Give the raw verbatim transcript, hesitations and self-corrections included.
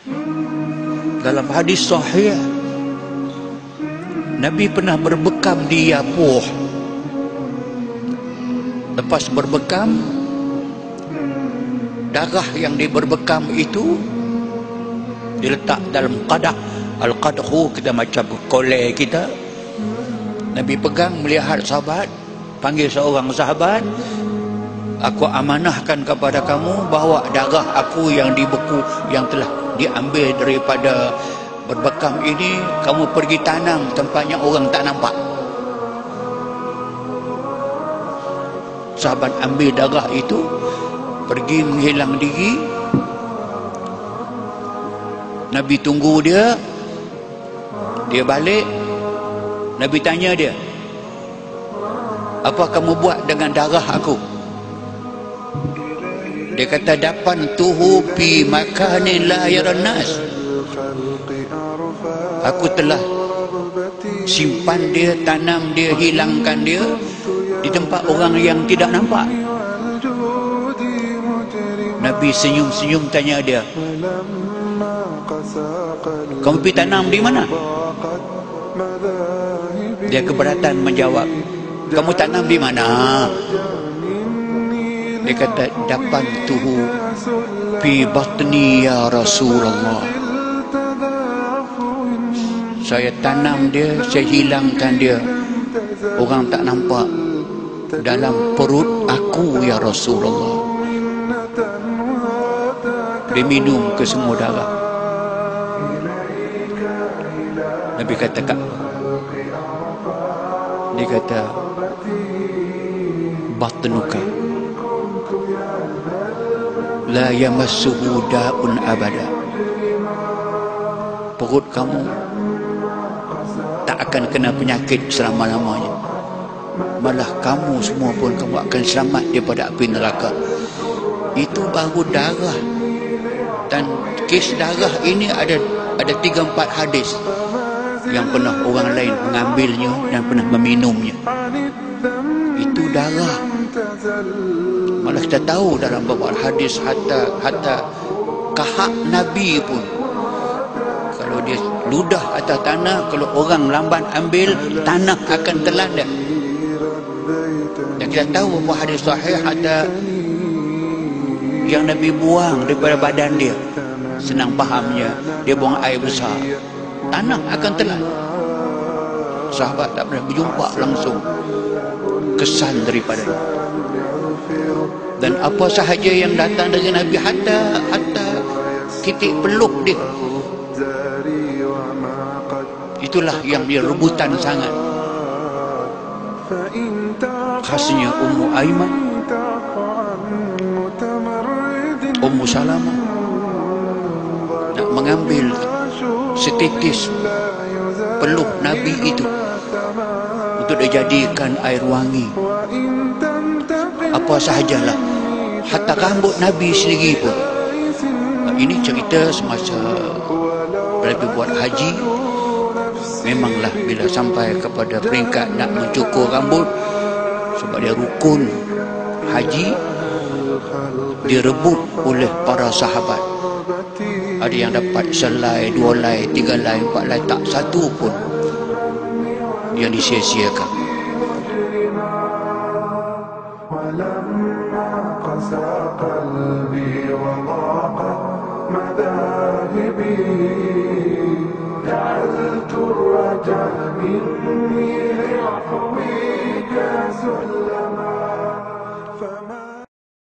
Dalam hadis sahih, Nabi pernah berbekam di Yapuh. Lepas berbekam, darah yang dia berbekam itu diletak dalam qadah. Al-qadhu kita macam kolej kita. Nabi pegang, melihat sahabat, panggil seorang sahabat, aku amanahkan kepada kamu bahawa darah aku yang dibeku, yang telah diambil daripada berbekam ini, kamu pergi tanam tempatnya orang tak nampak. Sahabat ambil darah itu, pergi menghilang diri. Nabi tunggu dia, dia balik. Nabi tanya dia, apa kamu buat dengan darah aku? Dia kata, dapan tuhu pi makanin la yaran nas. Aku telah simpan dia, tanam dia, hilangkan dia di tempat orang yang tidak nampak. Nabi senyum-senyum tanya dia, kamu pergi tanam di mana? Dia keberatan menjawab, kamu tanam di mana? Dia kata, dapan tuhu fi batni ya Rasulullah. Saya tanam dia, saya hilangkan dia, orang tak nampak, dalam perut aku ya Rasulullah. Dia minum ke semua darah. Nabi kata, Kak, dia kata, batnuka la yamassuhu da'un abada. Perut kamu tak akan kena penyakit selama-lamanya. Malah kamu semua pun kamu akan selamat daripada api neraka. Itu baru darah. Dan kes darah ini ada ada tiga empat hadis yang pernah orang lain mengambilnya dan pernah meminumnya. Itu darah. Malah kita tahu dalam beberapa hadis, hatta hatta kahak Nabi pun, kalau dia ludah atas tanah, kalau orang lambat ambil, tanah akan terlandak. Dan kita tahu beberapa hadis sahih, hatta yang Nabi buang daripada badan dia, senang fahamnya, dia buang air besar, tanah akan telan. Sahabat tak pernah berjumpa langsung kesan daripadanya. Dan apa sahaja yang datang dari Nabi, hatta hatta titik peluk dia, itulah yang dia rebutan sangat. Khasnya Ummu Aiman, Ummu Salamah nak mengambil setitis peluk Nabi itu untuk dijadikan air wangi. Apa sahajalah, hatta rambut Nabi sendiri pun. Ini cerita semasa Nabi buat haji. Memanglah bila sampai kepada peringkat nak mencukur rambut, sebab dia rukun haji, direbut oleh para sahabat. Ada yang dapat selai, dua lai, tiga lai, empat lai, tak satu pun yang disia-siakan. جعلت الرجاء مني لعفوك سلما